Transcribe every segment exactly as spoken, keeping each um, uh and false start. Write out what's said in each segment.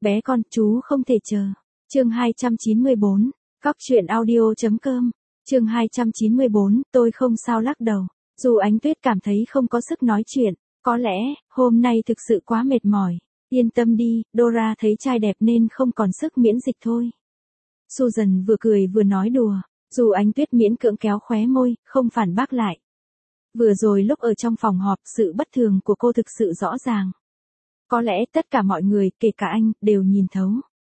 Bé con, chú không thể chờ. Chương hai trăm chín mươi bốn, Cóc truyện audio chấm com. Chương hai trăm chín mươi bốn, tôi không sao lắc đầu. Dù Ánh Tuyết cảm thấy không có sức nói chuyện, có lẽ, hôm nay thực sự quá mệt mỏi. Yên tâm đi, Dora thấy trai đẹp nên không còn sức miễn dịch thôi. Susan vừa cười vừa nói đùa, dù Ánh Tuyết miễn cưỡng kéo khóe môi, không phản bác lại. Vừa rồi lúc ở trong phòng họp, sự bất thường của cô thực sự rõ ràng. Có lẽ tất cả mọi người, kể cả anh, đều nhìn thấu.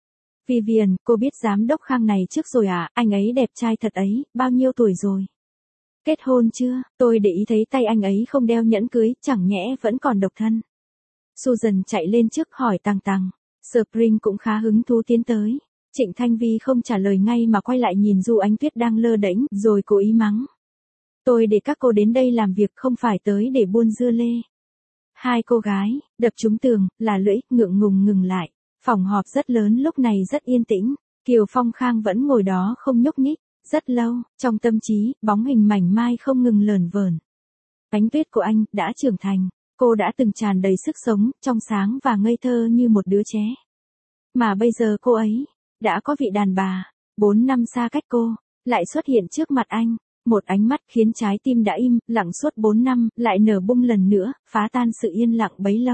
Vivian, cô biết giám đốc Khang này trước rồi à, anh ấy đẹp trai thật ấy, bao nhiêu tuổi rồi? Kết hôn chưa? Tôi để ý thấy tay anh ấy không đeo nhẫn cưới, chẳng nhẽ vẫn còn độc thân. Susan chạy lên trước hỏi Tằng Tằng. Spring cũng khá hứng thú tiến tới. Trịnh Thanh Vi không trả lời ngay mà quay lại nhìn Du Ánh Tuyết đang lơ đễnh, rồi cố ý mắng. Tôi để các cô đến đây làm việc không phải tới để buôn dưa lê. Hai cô gái, đập trúng tường, là lưỡi, ngượng ngùng ngừng lại. Phòng họp rất lớn lúc này rất yên tĩnh. Kiều Phong Khang vẫn ngồi đó không nhúc nhích. Rất lâu, trong tâm trí, bóng hình mảnh mai không ngừng lởn vởn. Ánh Tuyết của anh, đã trưởng thành. Cô đã từng tràn đầy sức sống, trong sáng và ngây thơ như một đứa trẻ. Mà bây giờ cô ấy, đã có vị đàn bà, bốn năm xa cách cô, lại xuất hiện trước mặt anh. Một ánh mắt khiến trái tim đã im, lặng suốt bốn năm, lại nở bung lần nữa, phá tan sự yên lặng bấy lâu.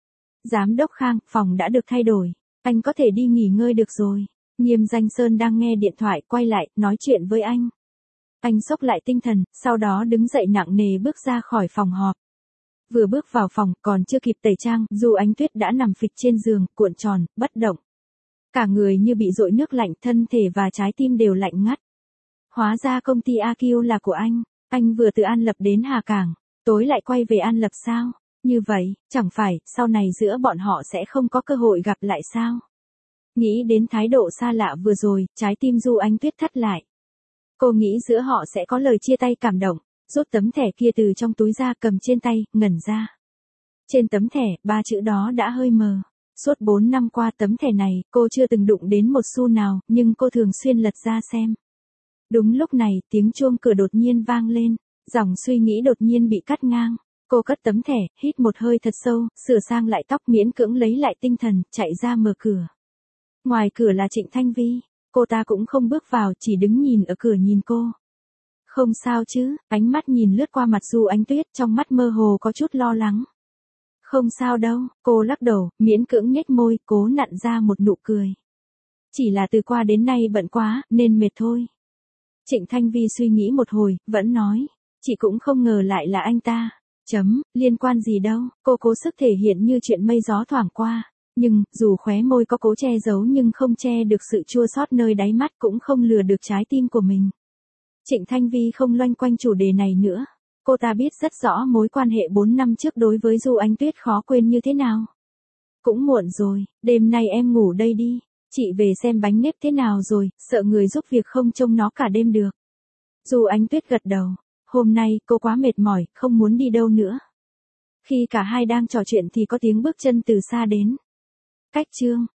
Giám đốc Khang, phòng đã được thay đổi. Anh có thể đi nghỉ ngơi được rồi. Nghiêm Danh Sơn đang nghe điện thoại, quay lại, nói chuyện với anh. Anh xốc lại tinh thần, sau đó đứng dậy nặng nề bước ra khỏi phòng họp. Vừa bước vào phòng, còn chưa kịp tẩy trang, Du Ánh Tuyết đã nằm phịch trên giường, cuộn tròn, bất động. Cả người như bị dội nước lạnh, thân thể và trái tim đều lạnh ngắt. Hóa ra công ty a quy là của anh. Anh vừa từ An Lập đến Hà Cảng, tối lại quay về An Lập sao? Như vậy, chẳng phải, sau này giữa bọn họ sẽ không có cơ hội gặp lại sao? Nghĩ đến thái độ xa lạ vừa rồi, trái tim Du Ánh Tuyết thắt lại. Cô nghĩ giữa họ sẽ có lời chia tay cảm động, rút tấm thẻ kia từ trong túi ra cầm trên tay, ngẩn ra. Trên tấm thẻ, ba chữ đó đã hơi mờ. Suốt bốn năm qua tấm thẻ này, cô chưa từng đụng đến một xu nào, nhưng cô thường xuyên lật ra xem. Đúng lúc này, tiếng chuông cửa đột nhiên vang lên, dòng suy nghĩ đột nhiên bị cắt ngang. Cô cất tấm thẻ, hít một hơi thật sâu, sửa sang lại tóc miễn cưỡng lấy lại tinh thần, chạy ra mở cửa. Ngoài cửa là Trịnh Thanh Vi, cô ta cũng không bước vào, chỉ đứng nhìn ở cửa nhìn cô. Không sao chứ, ánh mắt nhìn lướt qua mặt Du Ánh Tuyết, trong mắt mơ hồ có chút lo lắng. Không sao đâu, cô lắc đầu, miễn cưỡng nhếch môi, cố nặn ra một nụ cười. Chỉ là từ qua đến nay bận quá, nên mệt thôi. Trịnh Thanh Vi suy nghĩ một hồi, vẫn nói, chị cũng không ngờ lại là anh ta. Chấm, liên quan gì đâu, cô cố sức thể hiện như chuyện mây gió thoảng qua. Nhưng, dù khóe môi có cố che giấu nhưng không che được sự chua xót nơi đáy mắt, cũng không lừa được trái tim của mình. Trịnh Thanh Vi không loanh quanh chủ đề này nữa. Cô ta biết rất rõ mối quan hệ bốn năm trước đối với Du Ánh Tuyết khó quên như thế nào. Cũng muộn rồi, đêm nay em ngủ đây đi. Chị về xem bánh nếp thế nào rồi, sợ người giúp việc không trông nó cả đêm được. Du Ánh Tuyết gật đầu. Hôm nay, cô quá mệt mỏi, không muốn đi đâu nữa. Khi cả hai đang trò chuyện thì có tiếng bước chân từ xa đến. Cách chương,